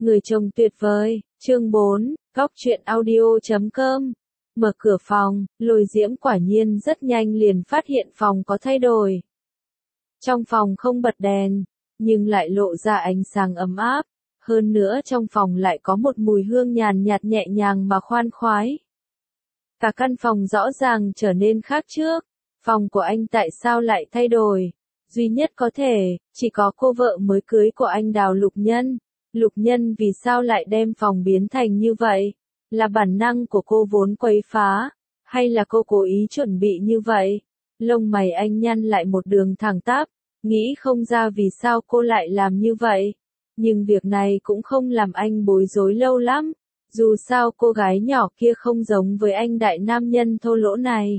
Người chồng tuyệt vời, chương 4, góc truyện audio.com. Mở cửa phòng, Lôi Diễm quả nhiên rất nhanh liền phát hiện phòng có thay đổi. Trong phòng không bật đèn, nhưng lại lộ ra ánh sáng ấm áp. Hơn nữa trong phòng lại có một mùi hương nhàn nhạt nhẹ nhàng mà khoan khoái. Cả căn phòng rõ ràng trở nên khác trước. Phòng của anh tại sao lại thay đổi? Duy nhất có thể, chỉ có cô vợ mới cưới của anh Đào Lục Nhân. Lục Nhân vì sao lại đem phòng biến thành như vậy? Là bản năng của cô vốn quấy phá? Hay là cô cố ý chuẩn bị như vậy? Lông mày anh nhăn lại một đường thẳng tắp, nghĩ không ra vì sao cô lại làm như vậy. Nhưng việc này cũng không làm anh bối rối lâu lắm. Dù sao cô gái nhỏ kia không giống với anh đại nam nhân thô lỗ này.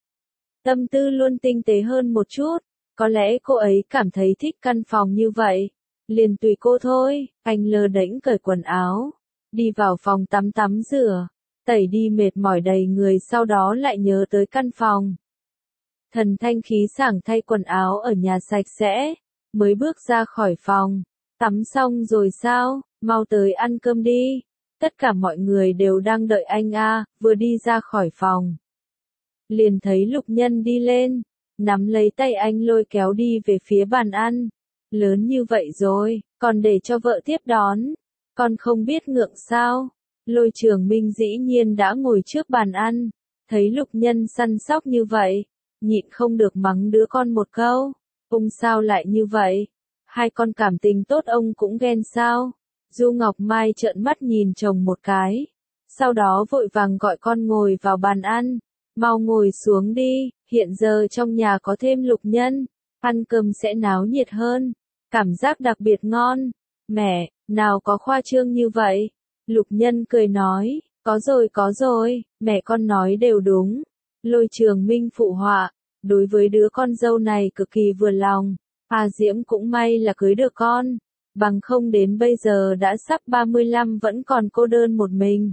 Tâm tư luôn tinh tế hơn một chút, có lẽ cô ấy cảm thấy thích căn phòng như vậy. Liền tùy cô thôi, anh lơ đễnh cởi quần áo, đi vào phòng tắm rửa, tẩy đi mệt mỏi đầy người sau đó lại nhớ tới căn phòng. Thần thanh khí sảng thay quần áo ở nhà sạch sẽ, mới bước ra khỏi phòng. Tắm xong rồi sao, mau tới ăn cơm đi. Tất cả mọi người đều đang đợi anh vừa đi ra khỏi phòng. Liền thấy Lục Nhân đi lên, nắm lấy tay anh lôi kéo đi về phía bàn ăn. Lớn như vậy rồi, còn để cho vợ tiếp đón. Con không biết ngượng sao? Lôi Trường Minh dĩ nhiên đã ngồi trước bàn ăn, thấy Lục Nhân săn sóc như vậy, nhịn không được mắng đứa con một câu. Ông sao lại như vậy? Hai con cảm tình tốt ông cũng ghen sao? Du Ngọc Mai trợn mắt nhìn chồng một cái, sau đó vội vàng gọi con ngồi vào bàn ăn. Mau ngồi xuống đi, hiện giờ trong nhà có thêm Lục Nhân, ăn cơm sẽ náo nhiệt hơn, cảm giác đặc biệt ngon. Mẹ, nào có khoa trương như vậy? Lục Nhân cười nói, có rồi, mẹ con nói đều đúng. Lôi Trường Minh phụ họa, đối với đứa con dâu này cực kỳ vừa lòng. Diễm cũng may là cưới được con, bằng không đến bây giờ đã sắp 35 vẫn còn cô đơn một mình.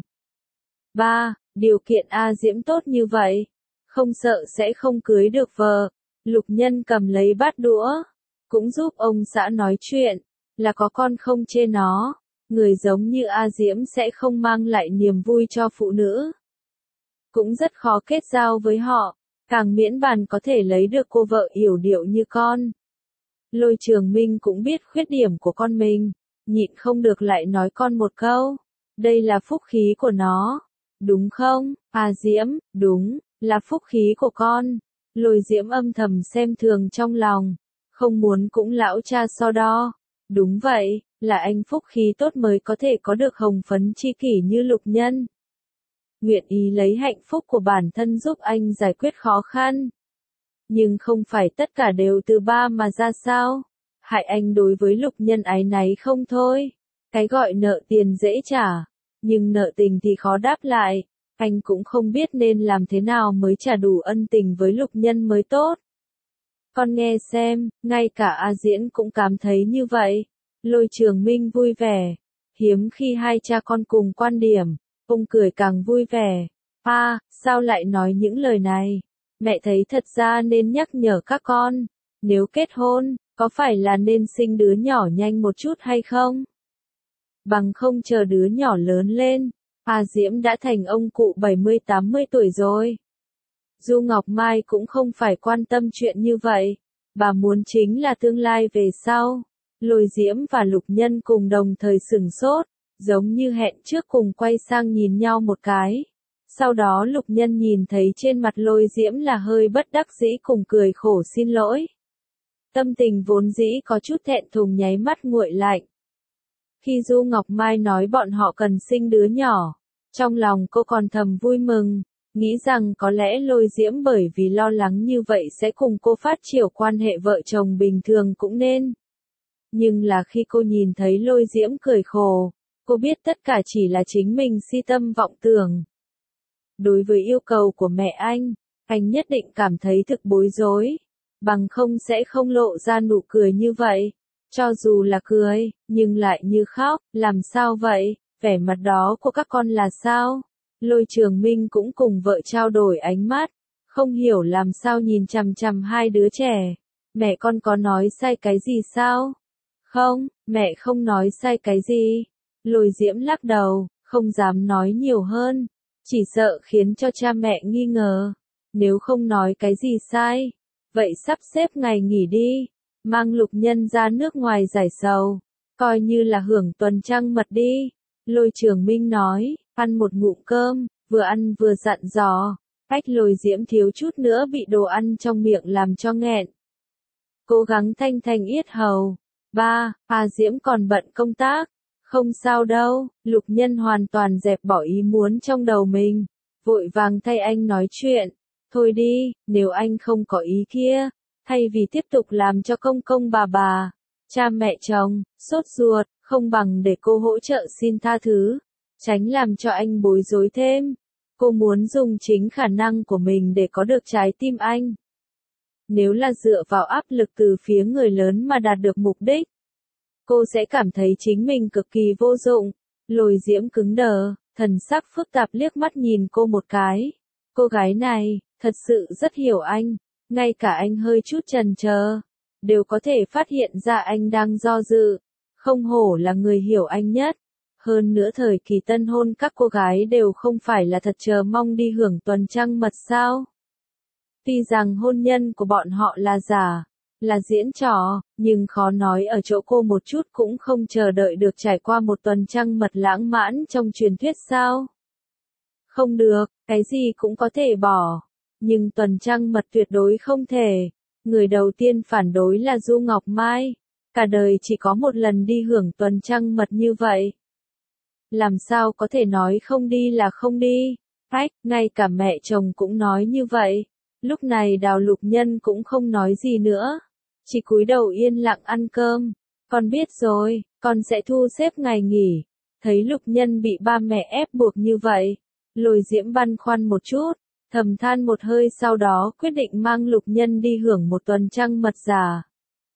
Điều kiện Diễm tốt như vậy, không sợ sẽ không cưới được vợ. Lục Nhân cầm lấy bát đũa, cũng giúp ông xã nói chuyện, là có con không chê nó. Người giống như Diễm sẽ không mang lại niềm vui cho phụ nữ. Cũng rất khó kết giao với họ, càng miễn bàn có thể lấy được cô vợ yểu điệu như con. Lôi Trường Minh cũng biết khuyết điểm của con mình, nhịn không được lại nói con một câu. Đây là phúc khí của nó, đúng không? Diễm, đúng, là phúc khí của con. Lôi Diễm âm thầm xem thường trong lòng, không muốn cũng lão cha so đo. Đúng vậy, là anh phúc khí tốt mới có thể có được hồng phấn chi kỷ như Lục Nhân. Nguyện ý lấy hạnh phúc của bản thân giúp anh giải quyết khó khăn. Nhưng không phải tất cả đều từ ba mà ra sao? Hại anh đối với Lục Nhân áy náy không thôi. Cái gọi nợ tiền dễ trả, nhưng nợ tình thì khó đáp lại. Anh cũng không biết nên làm thế nào mới trả đủ ân tình với Lục Nhân mới tốt. Con nghe xem, ngay cả Diễn cũng cảm thấy như vậy. Lôi Trường Minh vui vẻ. Hiếm khi hai cha con cùng quan điểm, ông cười càng vui vẻ. Sao lại nói những lời này? Mẹ thấy thật ra nên nhắc nhở các con, nếu kết hôn, có phải là nên sinh đứa nhỏ nhanh một chút hay không? Bằng không chờ đứa nhỏ lớn lên, Diễm đã thành ông cụ 70-80 tuổi rồi. Du Ngọc Mai cũng không phải quan tâm chuyện như vậy, bà muốn chính là tương lai về sau. Lôi Diễm và Lục Nhân cùng đồng thời sửng sốt, giống như hẹn trước cùng quay sang nhìn nhau một cái. Sau đó Lục Nhân nhìn thấy trên mặt Lôi Diễm là hơi bất đắc dĩ cùng cười khổ xin lỗi. Tâm tình vốn dĩ có chút thẹn thùng nháy mắt nguội lạnh. Khi Du Ngọc Mai nói bọn họ cần sinh đứa nhỏ, trong lòng cô còn thầm vui mừng, nghĩ rằng có lẽ Lôi Diễm bởi vì lo lắng như vậy sẽ cùng cô phát triển quan hệ vợ chồng bình thường cũng nên. Nhưng là khi cô nhìn thấy Lôi Diễm cười khổ, cô biết tất cả chỉ là chính mình si tâm vọng tưởng. Đối với yêu cầu của mẹ anh nhất định cảm thấy thực bối rối, bằng không sẽ không lộ ra nụ cười như vậy. Cho dù là cười, nhưng lại như khóc, làm sao vậy, vẻ mặt đó của các con là sao? Lôi Trường Minh cũng cùng vợ trao đổi ánh mắt, không hiểu làm sao nhìn chằm chằm hai đứa trẻ. Mẹ con có nói sai cái gì sao? Không, mẹ không nói sai cái gì. Lôi Diễm lắc đầu, không dám nói nhiều hơn, chỉ sợ khiến cho cha mẹ nghi ngờ. Nếu không nói cái gì sai, vậy sắp xếp ngày nghỉ đi, mang Lục Nhân ra nước ngoài giải sầu, coi như là hưởng tuần trăng mật đi. Lôi Trường Minh nói, ăn một ngụm cơm, vừa ăn vừa dặn dò. Lôi Diễm thiếu chút nữa bị đồ ăn trong miệng làm cho nghẹn. Cố gắng thanh thanh yết hầu. Ba, Diễm còn bận công tác. Không sao đâu, Lục Nhân hoàn toàn dẹp bỏ ý muốn trong đầu mình. Vội vàng thay anh nói chuyện. Thôi đi, nếu anh không có ý kia, thay vì tiếp tục làm cho công công bà, cha mẹ chồng, sốt ruột, không bằng để cô hỗ trợ xin tha thứ, tránh làm cho anh bối rối thêm. Cô muốn dùng chính khả năng của mình để có được trái tim anh. Nếu là dựa vào áp lực từ phía người lớn mà đạt được mục đích, cô sẽ cảm thấy chính mình cực kỳ vô dụng. Lôi Diễm cứng đờ, thần sắc phức tạp liếc mắt nhìn cô một cái. Cô gái này, thật sự rất hiểu anh, ngay cả anh hơi chút chần chờ, đều có thể phát hiện ra anh đang do dự. Không hổ là người hiểu anh nhất. Hơn nữa thời kỳ tân hôn các cô gái đều không phải là thật chờ mong đi hưởng tuần trăng mật sao. Tuy rằng hôn nhân của bọn họ là giả, là diễn trò, nhưng khó nói ở chỗ cô một chút cũng không chờ đợi được trải qua một tuần trăng mật lãng mãn trong truyền thuyết sao. Không được, cái gì cũng có thể bỏ, nhưng tuần trăng mật tuyệt đối không thể. Người đầu tiên phản đối là Du Ngọc Mai, cả đời chỉ có một lần đi hưởng tuần trăng mật như vậy. Làm sao có thể nói không đi là không đi. Ngay cả mẹ chồng cũng nói như vậy. Lúc này Đào Lục Nhân cũng không nói gì nữa, chỉ cúi đầu yên lặng ăn cơm. Con biết rồi, con sẽ thu xếp ngày nghỉ. Thấy Lục Nhân bị ba mẹ ép buộc như vậy, Lôi Diễm băn khoăn một chút, thầm than một hơi, sau đó quyết định mang Lục Nhân đi hưởng một tuần trăng mật giả.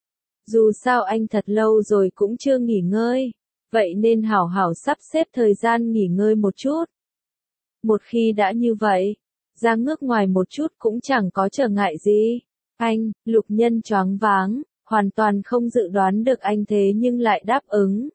Dù sao anh thật lâu rồi cũng chưa nghỉ ngơi, vậy nên hảo hảo sắp xếp thời gian nghỉ ngơi một chút. Một khi đã như vậy, ra nước ngoài một chút cũng chẳng có trở ngại gì. Lục Nhân choáng váng, hoàn toàn không dự đoán được anh thế nhưng lại đáp ứng.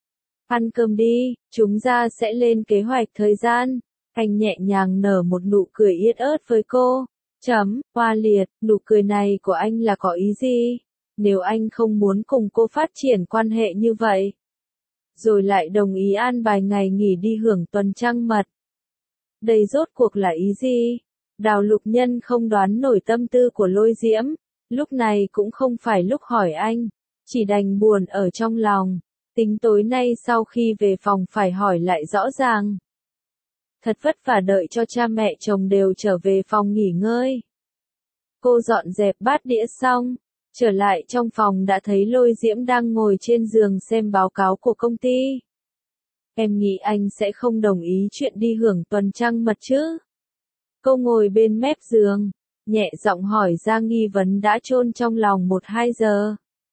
Ăn cơm đi, chúng ta sẽ lên kế hoạch thời gian. Anh nhẹ nhàng nở một nụ cười yết ớt với cô. Hoa liệt, nụ cười này của anh là có ý gì? Nếu anh không muốn cùng cô phát triển quan hệ như vậy, rồi lại đồng ý an bài ngày nghỉ đi hưởng tuần trăng mật, đây rốt cuộc là ý gì? Đào Lục Nhân không đoán nổi tâm tư của Lôi Diễm, lúc này cũng không phải lúc hỏi anh, chỉ đành buồn ở trong lòng, tính tối nay sau khi về phòng phải hỏi lại rõ ràng. Thật vất vả đợi cho cha mẹ chồng đều trở về phòng nghỉ ngơi. Cô dọn dẹp bát đĩa xong, trở lại trong phòng đã thấy Lôi Diễm đang ngồi trên giường xem báo cáo của công ty. Em nghĩ anh sẽ không đồng ý chuyện đi hưởng tuần trăng mật chứ? Cô ngồi bên mép giường, nhẹ giọng hỏi ra nghi vấn đã chôn trong lòng 1-2 giờ.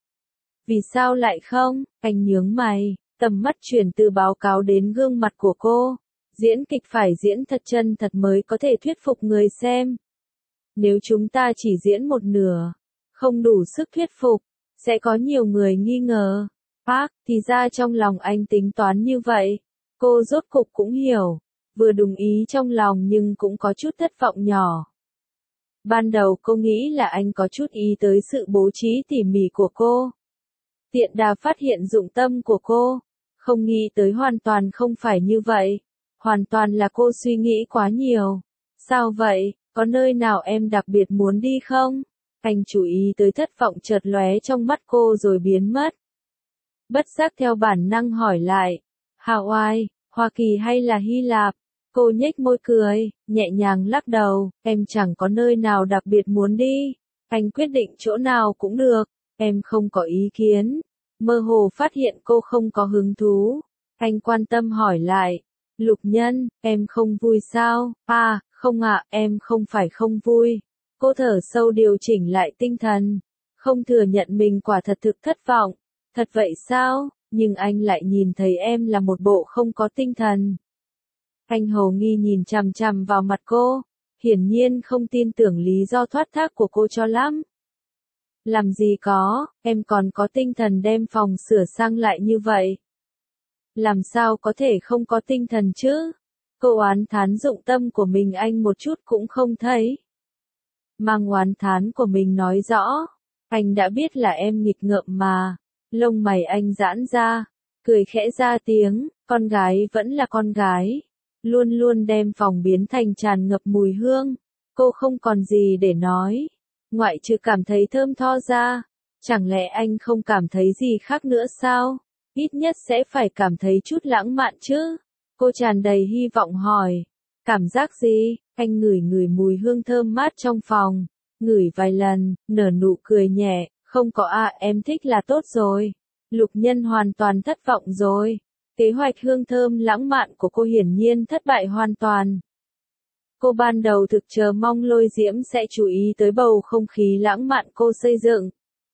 Vì sao lại không? Anh nhướng mày, tầm mắt chuyển từ báo cáo đến gương mặt của cô. Diễn kịch phải diễn thật chân thật mới có thể thuyết phục người xem. Nếu chúng ta chỉ diễn một nửa, không đủ sức thuyết phục, sẽ có nhiều người nghi ngờ. Thì ra trong lòng anh tính toán như vậy. Cô rốt cục cũng hiểu, vừa đồng ý trong lòng nhưng cũng có chút thất vọng nhỏ. Ban đầu cô nghĩ là anh có chút ý tới sự bố trí tỉ mỉ của cô. Tiện đà phát hiện dụng tâm của cô, không nghĩ tới hoàn toàn không phải như vậy. Hoàn toàn là cô suy nghĩ quá nhiều. Sao vậy, có nơi nào em đặc biệt muốn đi không? Anh chú ý tới thất vọng chợt lóe trong mắt cô rồi biến mất. Bất giác theo bản năng hỏi lại, Hawaii, Hoa Kỳ hay là Hy Lạp? Cô nhếch môi cười, nhẹ nhàng lắc đầu, em chẳng có nơi nào đặc biệt muốn đi. Anh quyết định chỗ nào cũng được, em không có ý kiến. Mơ hồ phát hiện cô không có hứng thú. Anh quan tâm hỏi lại, Lục Nhân, em không vui sao? Không ạ, em không phải không vui. Cô thở sâu điều chỉnh lại tinh thần, không thừa nhận mình quả thật thực thất vọng. Thật vậy sao? Nhưng anh lại nhìn thấy em là một bộ không có tinh thần. Anh hồ nghi nhìn chằm chằm vào mặt cô, hiển nhiên không tin tưởng lý do thoát thác của cô cho lắm. Làm gì có, em còn có tinh thần đem phòng sửa sang lại như vậy. làm sao có thể không có tinh thần chứ? Cô oán thán dụng tâm của mình anh một chút cũng không thấy. Mang oán thán của mình nói rõ, anh đã biết là em nghịch ngợm mà. Lông mày anh giãn ra, cười khẽ ra tiếng, con gái vẫn là con gái. Luôn luôn đem phòng biến thành tràn ngập mùi hương. Cô không còn gì để nói. Ngoại trừ cảm thấy thơm tho ra. Chẳng lẽ anh không cảm thấy gì khác nữa sao? Ít nhất sẽ phải cảm thấy chút lãng mạn chứ. Cô tràn đầy hy vọng hỏi. Cảm giác gì? Anh ngửi ngửi mùi hương thơm mát trong phòng. Ngửi vài lần, nở nụ cười nhẹ. Không có em thích là tốt rồi. Lục Nhân hoàn toàn thất vọng rồi. Kế hoạch hương thơm lãng mạn của cô hiển nhiên thất bại hoàn toàn. Cô ban đầu thực chờ mong Lôi Diễm sẽ chú ý tới bầu không khí lãng mạn cô xây dựng.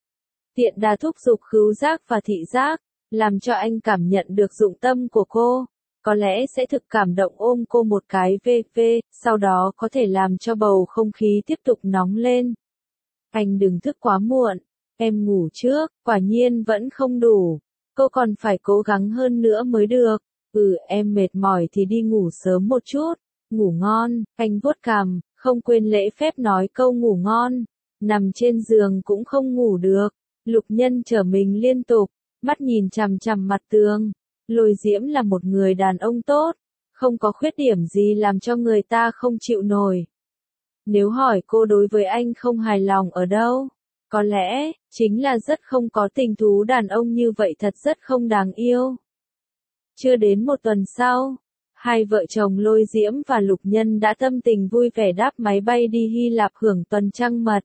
Tiện đà thúc giục khứu giác và thị giác, làm cho anh cảm nhận được dụng tâm của cô. Có lẽ sẽ thực cảm động ôm cô một cái sau đó có thể làm cho bầu không khí tiếp tục nóng lên. Anh đừng thức quá muộn, em ngủ trước, quả nhiên vẫn không đủ. Cô còn phải cố gắng hơn nữa mới được. Em mệt mỏi thì đi ngủ sớm một chút. Ngủ ngon, anh vuốt cằm, không quên lễ phép nói câu ngủ ngon. Nằm trên giường cũng không ngủ được. Lục Nhân trở mình liên tục, mắt nhìn chằm chằm mặt tường. Lôi Diễm là một người đàn ông tốt, không có khuyết điểm gì làm cho người ta không chịu nổi. Nếu hỏi cô đối với anh không hài lòng ở đâu, có lẽ, chính là rất không có tình thú, đàn ông như vậy thật rất không đáng yêu. Chưa đến một tuần sau, hai vợ chồng Lôi Diễm và Lục Nhân đã tâm tình vui vẻ đáp máy bay đi Hy Lạp hưởng tuần trăng mật.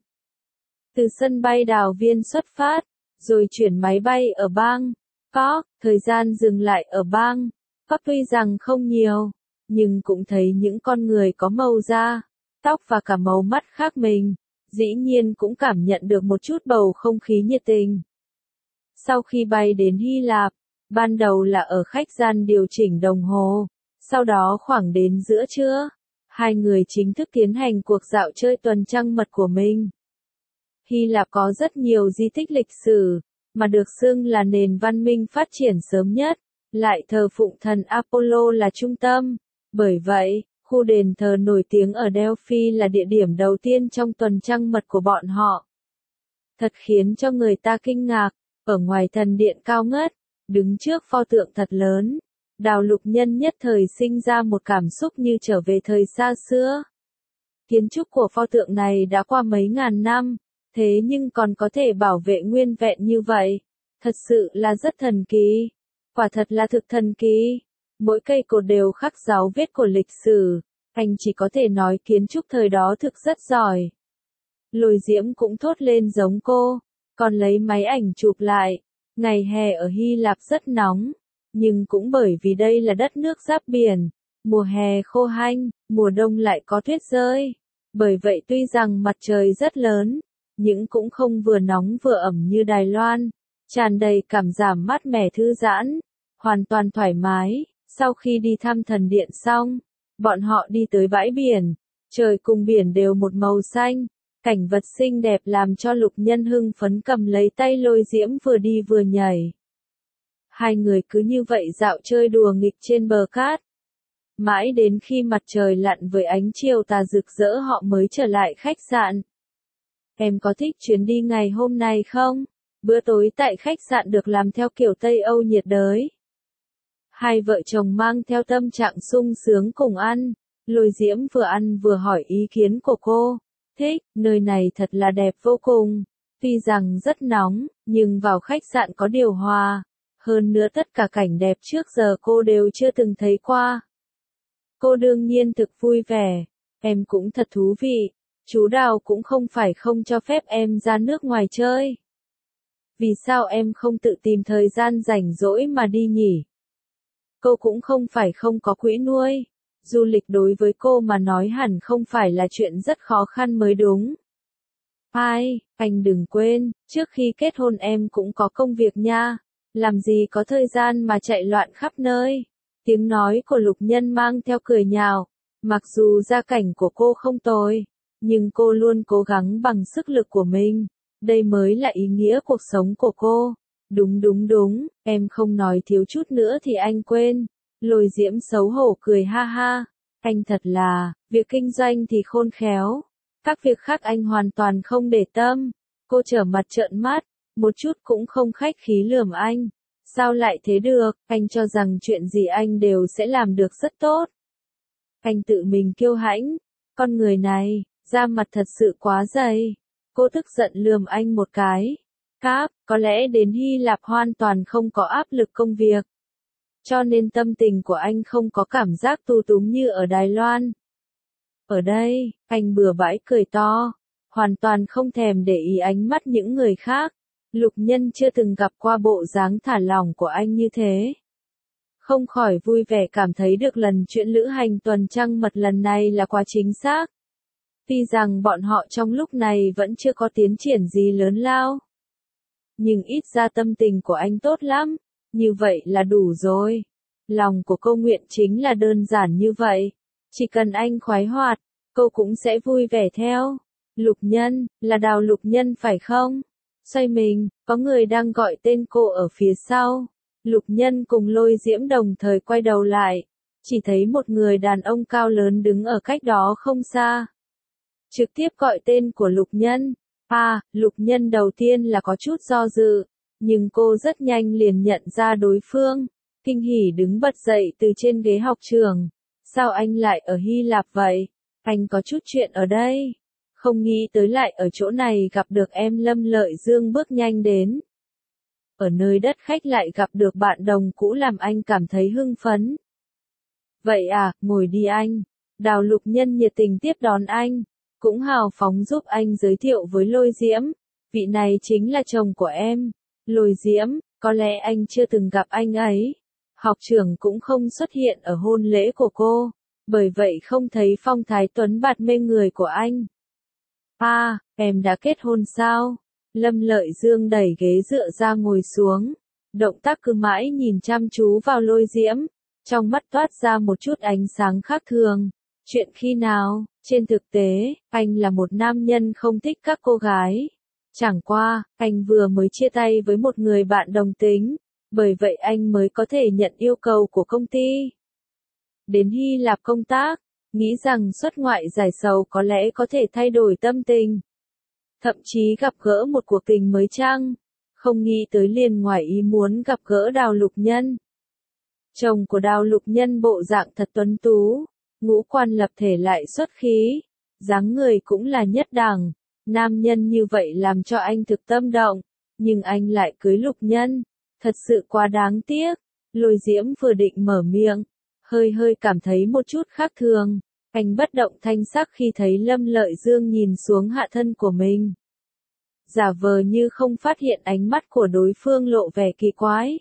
Từ sân bay Đào Viên xuất phát, rồi chuyển máy bay ở bang Cork, thời gian dừng lại ở bang Cork tuy rằng không nhiều, nhưng cũng thấy những con người có màu da, tóc và cả màu mắt khác mình, dĩ nhiên cũng cảm nhận được một chút bầu không khí nhiệt tình. Sau khi bay đến Hy Lạp, ban đầu là ở khách sạn điều chỉnh đồng hồ, sau đó khoảng đến giữa trưa, hai người chính thức tiến hành cuộc dạo chơi tuần trăng mật của mình. Hy Lạp có rất nhiều di tích lịch sử, mà được xưng là nền văn minh phát triển sớm nhất, lại thờ phụng thần Apollo là trung tâm. Bởi vậy, khu đền thờ nổi tiếng ở Delphi là địa điểm đầu tiên trong tuần trăng mật của bọn họ. Thật khiến cho người ta kinh ngạc, ở ngoài thần điện cao ngất, đứng trước pho tượng thật lớn, Đào Lục Nhân nhất thời sinh ra một cảm xúc như trở về thời xa xưa. Kiến trúc của pho tượng này đã qua mấy ngàn năm, thế nhưng còn có thể bảo vệ nguyên vẹn như vậy, thật sự là rất thần kỳ. Quả thật là thực thần kỳ. Mỗi cây cột đều khắc dấu vết của lịch sử, anh chỉ có thể nói kiến trúc thời đó thực rất giỏi. Lôi Diễm cũng thốt lên giống cô, còn lấy máy ảnh chụp lại. Ngày hè ở Hy Lạp rất nóng, nhưng cũng bởi vì đây là đất nước giáp biển, mùa hè khô hanh, mùa đông lại có tuyết rơi. Bởi vậy tuy rằng mặt trời rất lớn, nhưng cũng không vừa nóng vừa ẩm như Đài Loan, tràn đầy cảm giảm mát mẻ thư giãn, hoàn toàn thoải mái. Sau khi đi thăm thần điện xong, bọn họ đi tới bãi biển, trời cùng biển đều một màu xanh, cảnh vật xinh đẹp làm cho Lục Nhân hưng phấn cầm lấy tay Lôi Diễm vừa đi vừa nhảy. Hai người cứ như vậy dạo chơi đùa nghịch trên bờ cát. Mãi đến khi mặt trời lặn với ánh chiều tà rực rỡ họ mới trở lại khách sạn. Em có thích chuyến đi ngày hôm nay không? Bữa tối tại khách sạn được làm theo kiểu Tây Âu nhiệt đới. Hai vợ chồng mang theo tâm trạng sung sướng cùng ăn. Lôi Diễm vừa ăn vừa hỏi ý kiến của cô. Thích, nơi này thật là đẹp vô cùng. Tuy rằng rất nóng, nhưng vào khách sạn có điều hòa. Hơn nữa tất cả cảnh đẹp trước giờ cô đều chưa từng thấy qua. Cô đương nhiên thực vui vẻ. Em cũng thật thú vị. Chú Đào cũng không phải không cho phép em ra nước ngoài chơi. Vì sao em không tự tìm thời gian rảnh rỗi mà đi nhỉ? Cô cũng không phải không có quỹ nuôi. Du lịch đối với cô mà nói hẳn không phải là chuyện rất khó khăn mới đúng. Ai, anh đừng quên, trước khi kết hôn em cũng có công việc nha. Làm gì có thời gian mà chạy loạn khắp nơi. Tiếng nói của Lục Nhân mang theo cười nhạo. Mặc dù gia cảnh của cô không tồi, nhưng cô luôn cố gắng bằng sức lực của mình. Đây mới là ý nghĩa cuộc sống của cô. Đúng, em không nói thiếu chút nữa thì anh quên. Lôi Diễm xấu hổ cười ha ha. Anh thật là, việc kinh doanh thì khôn khéo. Các việc khác anh hoàn toàn không để tâm. Cô trở mặt trợn mắt, một chút cũng không khách khí lườm anh. Sao lại thế được, anh cho rằng chuyện gì anh đều sẽ làm được rất tốt. Anh tự mình kiêu hãnh, con người này, da mặt thật sự quá dày. Cô tức giận lườm anh một cái. Cáp, có lẽ đến Hy Lạp hoàn toàn không có áp lực công việc. Cho nên tâm tình của anh không có cảm giác tù túng như ở Đài Loan. Ở đây, anh bừa bãi cười to, hoàn toàn không thèm để ý ánh mắt những người khác. Lục Nhân chưa từng gặp qua bộ dáng thả lỏng của anh như thế. Không khỏi vui vẻ cảm thấy được lần chuyện lữ hành tuần trăng mật lần này là quá chính xác. Tuy rằng bọn họ trong lúc này vẫn chưa có tiến triển gì lớn lao. Nhưng ít ra tâm tình của anh tốt lắm, như vậy là đủ rồi. Lòng của cô nguyện chính là đơn giản như vậy. Chỉ cần anh khoái hoạt, cô cũng sẽ vui vẻ theo. Lục Nhân, là Đào Lục Nhân phải không? Xoay mình, có người đang gọi tên cô ở phía sau. Lục Nhân cùng Lôi Diễm đồng thời quay đầu lại. Chỉ thấy một người đàn ông cao lớn đứng ở cách đó không xa. Trực tiếp gọi tên của Lục Nhân. Lục Nhân đầu tiên là có chút do dự. Nhưng cô rất nhanh liền nhận ra đối phương. Kinh hỉ đứng bật dậy từ trên ghế học trường. Sao anh lại ở Hy Lạp vậy? Anh có chút chuyện ở đây. Không nghĩ tới lại ở chỗ này gặp được em. Lâm Lợi Dương bước nhanh đến. Ở nơi đất khách lại gặp được bạn đồng cũ làm anh cảm thấy hưng phấn. Vậy à, ngồi đi anh. Đào Lục Nhân nhiệt tình tiếp đón anh. Cũng hào phóng giúp anh giới thiệu với Lôi Diễm. Vị này chính là chồng của em. Lôi Diễm, có lẽ anh chưa từng gặp anh ấy. Học trưởng cũng không xuất hiện ở hôn lễ của cô. Bởi vậy không thấy phong thái tuấn bạt mê người của anh. Em đã kết hôn sao? Lâm Lợi Dương đẩy ghế dựa ra ngồi xuống. Động tác cứ mãi nhìn chăm chú vào Lôi Diễm. Trong mắt toát ra một chút ánh sáng khác thường. Chuyện khi nào? Trên thực tế, anh là một nam nhân không thích các cô gái. Chẳng qua, anh vừa mới chia tay với một người bạn đồng tính. Bởi vậy anh mới có thể nhận yêu cầu của công ty. Đến Hy Lạp công tác, nghĩ rằng xuất ngoại giải sầu có lẽ có thể thay đổi tâm tình. Thậm chí gặp gỡ một cuộc tình mới chăng? Không nghĩ tới liền ngoài ý muốn gặp gỡ Đào Lục Nhân. Chồng của Đào Lục Nhân bộ dạng thật tuấn tú, ngũ quan lập thể lại xuất khí, dáng người cũng là nhất đẳng. Nam nhân như vậy làm cho anh thực tâm động, nhưng anh lại cưới Lục Nhân, thật sự quá đáng tiếc. Lôi Diễm vừa định mở miệng, hơi cảm thấy một chút khác thường. Anh bất động thanh sắc khi thấy Lâm Lợi Dương nhìn xuống hạ thân của mình. Giả vờ như không phát hiện ánh mắt của đối phương lộ vẻ kỳ quái.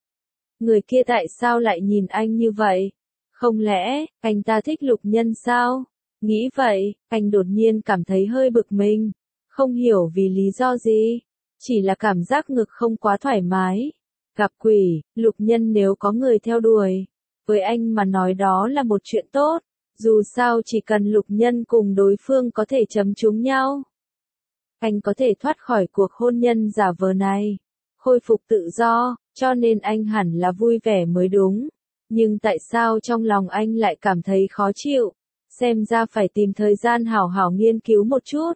Người kia tại sao lại nhìn anh như vậy? Không lẽ, anh ta thích Lục Nhân sao? Nghĩ vậy, anh đột nhiên cảm thấy hơi bực mình. Không hiểu vì lý do gì. Chỉ là cảm giác ngực không quá thoải mái. Gặp quỷ, Lục Nhân nếu có người theo đuổi. Với anh mà nói đó là một chuyện tốt. Dù sao chỉ cần Lục Nhân cùng đối phương có thể chấm trúng nhau. Anh có thể thoát khỏi cuộc hôn nhân giả vờ này. Khôi phục tự do, cho nên anh hẳn là vui vẻ mới đúng. Nhưng tại sao trong lòng anh lại cảm thấy khó chịu? Xem ra phải tìm thời gian hảo hảo nghiên cứu một chút.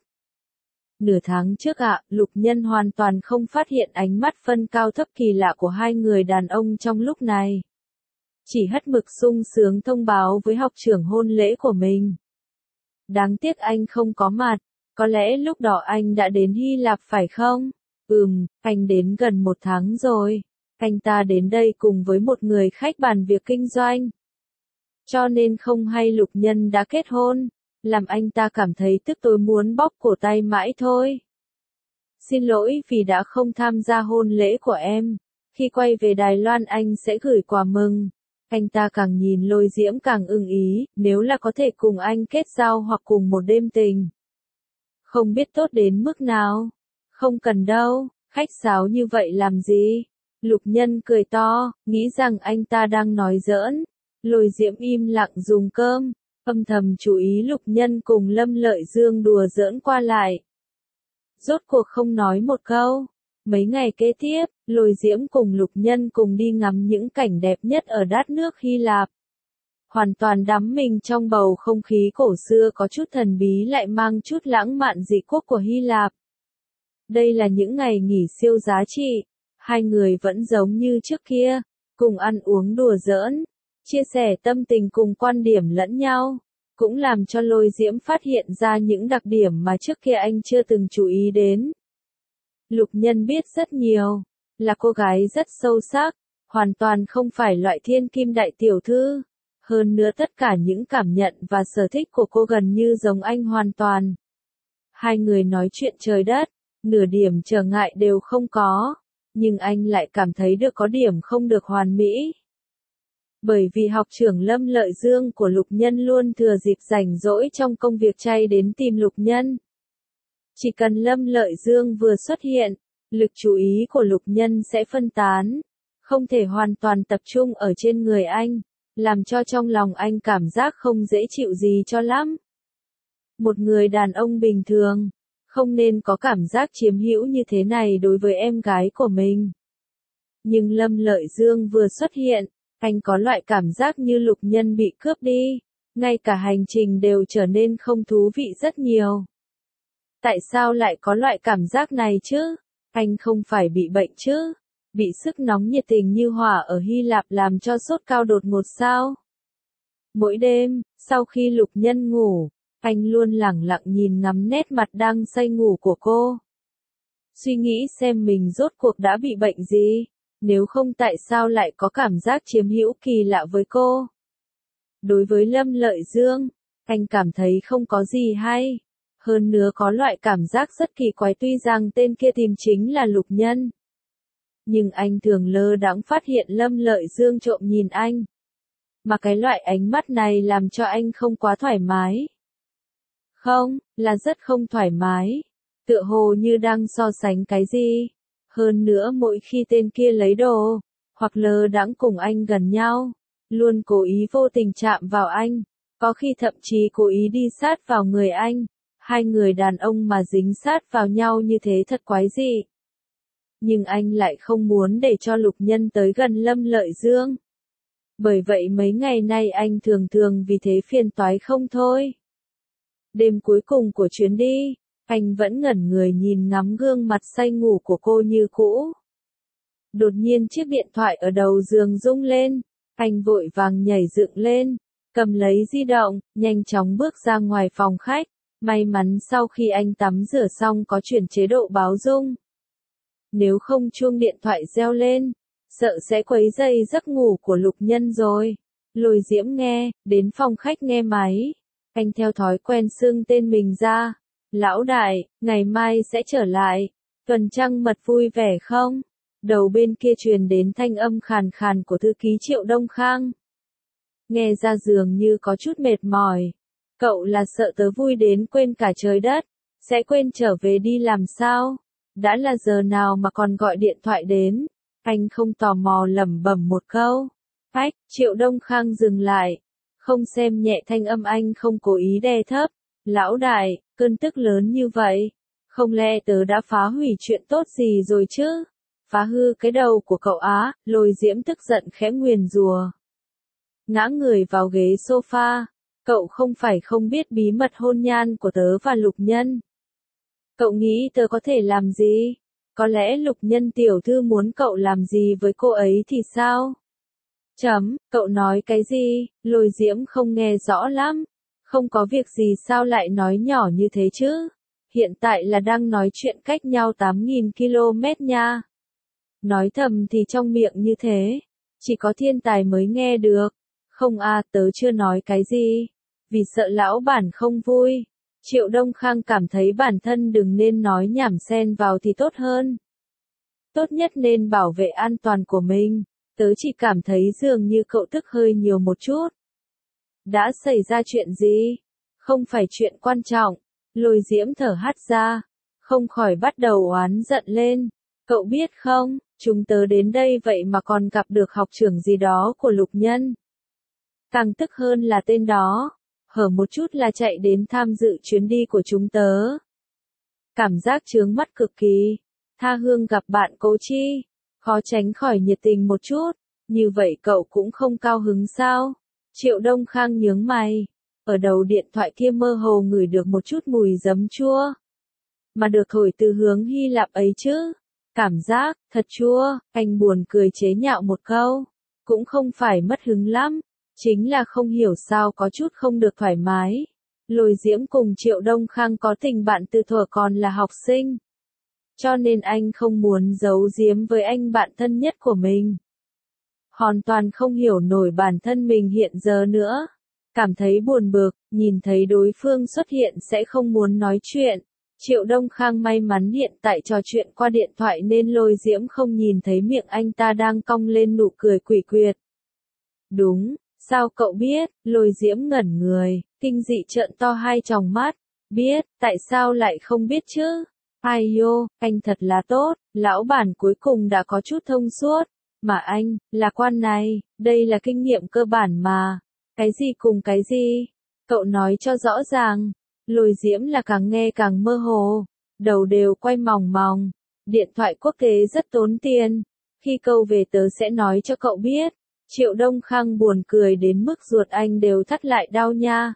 Nửa tháng trước Lục Nhân hoàn toàn không phát hiện ánh mắt phân cao thấp kỳ lạ của hai người đàn ông trong lúc này. Chỉ hất mực sung sướng thông báo với học trưởng hôn lễ của mình. Đáng tiếc anh không có mặt, có lẽ lúc đó anh đã đến Hy Lạp phải không? Anh đến gần 1 tháng rồi. Anh ta đến đây cùng với một người khách bàn việc kinh doanh. Cho nên không hay Lục Nhân đã kết hôn, làm anh ta cảm thấy tức tối muốn bóp cổ tay mãi thôi. Xin lỗi vì đã không tham gia hôn lễ của em. Khi quay về Đài Loan anh sẽ gửi quà mừng. Anh ta càng nhìn Lôi Diễm càng ưng ý, nếu là có thể cùng anh kết giao hoặc cùng một đêm tình. Không biết tốt đến mức nào. Không cần đâu, khách sáo như vậy làm gì? Lục Nhân cười to, nghĩ rằng anh ta đang nói giỡn. Lôi Diễm im lặng dùng cơm, âm thầm chú ý Lục Nhân cùng Lâm Lợi Dương đùa giỡn qua lại. Rốt cuộc không nói một câu. Mấy ngày kế tiếp, Lôi Diễm cùng Lục Nhân cùng đi ngắm những cảnh đẹp nhất ở đất nước Hy Lạp. Hoàn toàn đắm mình trong bầu không khí cổ xưa có chút thần bí lại mang chút lãng mạn dị quốc của Hy Lạp. Đây là những ngày nghỉ siêu giá trị. Hai người vẫn giống như trước kia, cùng ăn uống đùa giỡn, chia sẻ tâm tình cùng quan điểm lẫn nhau, cũng làm cho Lôi Diễm phát hiện ra những đặc điểm mà trước kia anh chưa từng chú ý đến. Lục Nhân biết rất nhiều, là cô gái rất sâu sắc, hoàn toàn không phải loại thiên kim đại tiểu thư. Hơn nữa tất cả những cảm nhận và sở thích của cô gần như giống anh hoàn toàn. Hai người nói chuyện trời đất, nửa điểm trở ngại đều không có, nhưng anh lại cảm thấy được có điểm không được hoàn mỹ. Bởi vì học trưởng Lâm Lợi Dương của Lục Nhân luôn thừa dịp rảnh rỗi trong công việc chay đến tìm Lục Nhân. Chỉ cần Lâm Lợi Dương vừa xuất hiện, lực chú ý của Lục Nhân sẽ phân tán, không thể hoàn toàn tập trung ở trên người anh, làm cho trong lòng anh cảm giác không dễ chịu gì cho lắm. Một người đàn ông bình thường, không nên có cảm giác chiếm hữu như thế này đối với em gái của mình. Nhưng Lâm Lợi Dương vừa xuất hiện, anh có loại cảm giác như Lục Nhân bị cướp đi, ngay cả hành trình đều trở nên không thú vị rất nhiều. Tại sao lại có loại cảm giác này chứ? Anh không phải bị bệnh chứ? Bị sức nóng nhiệt tình như hỏa ở Hy Lạp làm cho sốt cao đột ngột sao? Mỗi đêm, sau khi Lục Nhân ngủ, anh luôn lẳng lặng nhìn ngắm nét mặt đang say ngủ của cô. Suy nghĩ xem mình rốt cuộc đã bị bệnh gì, nếu không tại sao lại có cảm giác chiếm hữu kỳ lạ với cô. Đối với Lâm Lợi Dương, anh cảm thấy không có gì hay. Hơn nữa có loại cảm giác rất kỳ quái tuy rằng tên kia tìm chính là Lục Nhân. Nhưng anh thường lơ đãng phát hiện Lâm Lợi Dương trộm nhìn anh. Mà cái loại ánh mắt này làm cho anh không quá thoải mái. Không, là rất không thoải mái. Tựa hồ như đang so sánh cái gì. Hơn nữa mỗi khi tên kia lấy đồ, hoặc lơ đãng cùng anh gần nhau, luôn cố ý vô tình chạm vào anh, có khi thậm chí cố ý đi sát vào người anh. Hai người đàn ông mà dính sát vào nhau như thế thật quái dị. Nhưng anh lại không muốn để cho Lục Nhân tới gần Lâm Lợi Dương. Bởi vậy mấy ngày nay anh thường vì thế phiền toái không thôi. Đêm cuối cùng của chuyến đi, anh vẫn ngẩn người nhìn ngắm gương mặt say ngủ của cô như cũ. Đột nhiên chiếc điện thoại ở đầu giường rung lên, anh vội vàng nhảy dựng lên, cầm lấy di động, nhanh chóng bước ra ngoài phòng khách. May mắn sau khi anh tắm rửa xong có chuyển chế độ báo rung. Nếu không chuông điện thoại reo lên, sợ sẽ quấy rầy giấc ngủ của Lục Nhân rồi. Lôi Diễm nghe, đến phòng khách nghe máy. Anh theo thói quen xưng tên mình ra. Lão đại, ngày mai sẽ trở lại. Tuần trăng mật vui vẻ không? Đầu bên kia truyền đến thanh âm khàn khàn của thư ký Triệu Đông Khang. Nghe ra dường như có chút mệt mỏi. Cậu là sợ tớ vui đến quên cả trời đất, sẽ quên trở về đi làm sao? Đã là giờ nào mà còn gọi điện thoại đến? Anh không tò mò lẩm bẩm một câu. Ách, Triệu Đông Khang dừng lại. Không xem nhẹ thanh âm anh không cố ý đè thấp. Lão đại, cơn tức lớn như vậy. Không lẽ tớ đã phá hủy chuyện tốt gì rồi chứ? Phá hư cái đầu của cậu á, Lôi Diễm tức giận khẽ nguyền rủa. Ngã người vào ghế sofa. Cậu không phải không biết bí mật hôn nhân của tớ và Lục Nhân. Cậu nghĩ tớ có thể làm gì? Có lẽ Lục Nhân tiểu thư muốn cậu làm gì với cô ấy thì sao? Cậu nói cái gì? Lôi Diễm không nghe rõ lắm. Không có việc gì sao lại nói nhỏ như thế chứ? Hiện tại là đang nói chuyện cách nhau 8.000 km nha. Nói thầm thì trong miệng như thế. Chỉ có thiên tài mới nghe được. Không tớ chưa nói cái gì. Vì sợ lão bản không vui. Triệu Đông Khang cảm thấy bản thân đừng nên nói nhảm xen vào thì tốt hơn. Tốt nhất nên bảo vệ an toàn của mình. Tớ chỉ cảm thấy dường như cậu tức hơi nhiều một chút. Đã xảy ra chuyện gì? Không phải chuyện quan trọng. Lôi Diễm thở hắt ra. Không khỏi bắt đầu oán giận lên. Cậu biết không, chúng tớ đến đây vậy mà còn gặp được học trưởng gì đó của Lục Nhân. Càng tức hơn là tên đó. Hở một chút là chạy đến tham dự chuyến đi của chúng tớ. Cảm giác chướng mắt cực kỳ. tha hương gặp bạn Cố Chi, khó tránh khỏi nhiệt tình một chút, như vậy cậu cũng không cao hứng sao? Triệu Đông Khang nhướng mày, ở đầu điện thoại kia mơ hồ ngửi được một chút mùi giấm chua, mà được thổi từ hướng Hy Lạp ấy chứ. Cảm giác, thật chua, anh buồn cười chế nhạo một câu, cũng không phải mất hứng lắm, chính là không hiểu sao có chút không được thoải mái. Lôi Diễm cùng Triệu Đông Khang có tình bạn từ thuở còn là học sinh, cho nên anh không muốn giấu giếm với anh bạn thân nhất của mình. Hoàn toàn không hiểu nổi bản thân mình hiện giờ nữa. Cảm thấy buồn bực, nhìn thấy đối phương xuất hiện sẽ không muốn nói chuyện. Triệu Đông Khang may mắn hiện tại trò chuyện qua điện thoại nên Lôi Diễm không nhìn thấy miệng anh ta đang cong lên nụ cười quỷ quyệt. Đúng, sao cậu biết? Lôi Diễm ngẩn người, kinh dị trợn to hai tròng mắt. Biết, tại sao lại không biết chứ? Ai yo, anh thật là tốt, lão bản cuối cùng đã có chút thông suốt. Mà anh, lạc quan này, đây là kinh nghiệm cơ bản mà. Cái gì cùng cái gì? Cậu nói cho rõ ràng. Lôi Diễm là càng nghe càng mơ hồ, đầu đều quay mòng mòng. Điện thoại quốc tế rất tốn tiền. Khi câu về tớ sẽ nói cho cậu biết. Triệu Đông Khang buồn cười đến mức ruột anh đều thắt lại đau nha.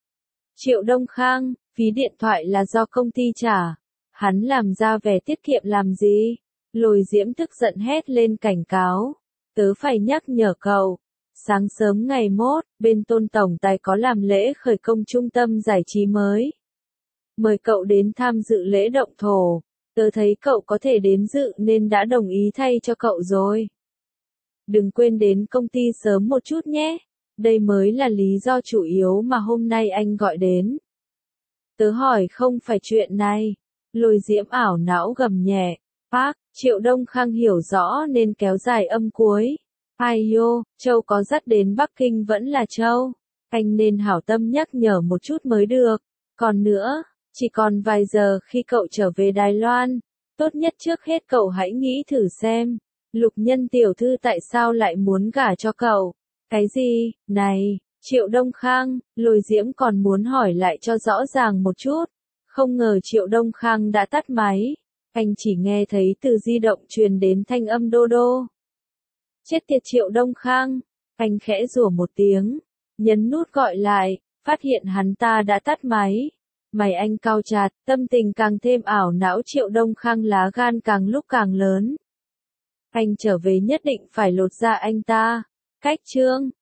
Triệu Đông Khang, phí điện thoại là do công ty trả. Hắn làm ra vẻ tiết kiệm làm gì? Lôi Diễm tức giận hét lên cảnh cáo. Tớ phải nhắc nhở cậu. Sáng sớm ngày mốt, bên Tôn Tổng Tài có làm lễ khởi công trung tâm giải trí mới. Mời cậu đến tham dự lễ động thổ. Tớ thấy cậu có thể đến dự nên đã đồng ý thay cho cậu rồi. Đừng quên đến công ty sớm một chút nhé. Đây mới là lý do chủ yếu mà hôm nay anh gọi đến. Tớ hỏi không phải chuyện này. Lôi Diễm ảo não gầm nhẹ. Bác, Triệu Đông Khang hiểu rõ nên kéo dài âm cuối. Ai yo, Châu có dắt đến Bắc Kinh vẫn là Châu. Anh nên hảo tâm nhắc nhở một chút mới được. Còn nữa, chỉ còn vài giờ khi cậu trở về Đài Loan. Tốt nhất trước hết cậu hãy nghĩ thử xem. Lục Nhân tiểu thư tại sao lại muốn gả cho cậu? Cái gì? Này, Triệu Đông Khang, Lôi Diễm còn muốn hỏi lại cho rõ ràng một chút. Không ngờ Triệu Đông Khang đã tắt máy. Anh chỉ nghe thấy từ di động truyền đến thanh âm đô đô. Chết tiệt Triệu Đông Khang. Anh khẽ rủa một tiếng. Nhấn nút gọi lại, phát hiện hắn ta đã tắt máy. Mày anh cau chặt, tâm tình càng thêm ảo não. Triệu Đông Khang lá gan càng lúc càng lớn. Anh trở về nhất định phải lột ra anh ta. Cách chương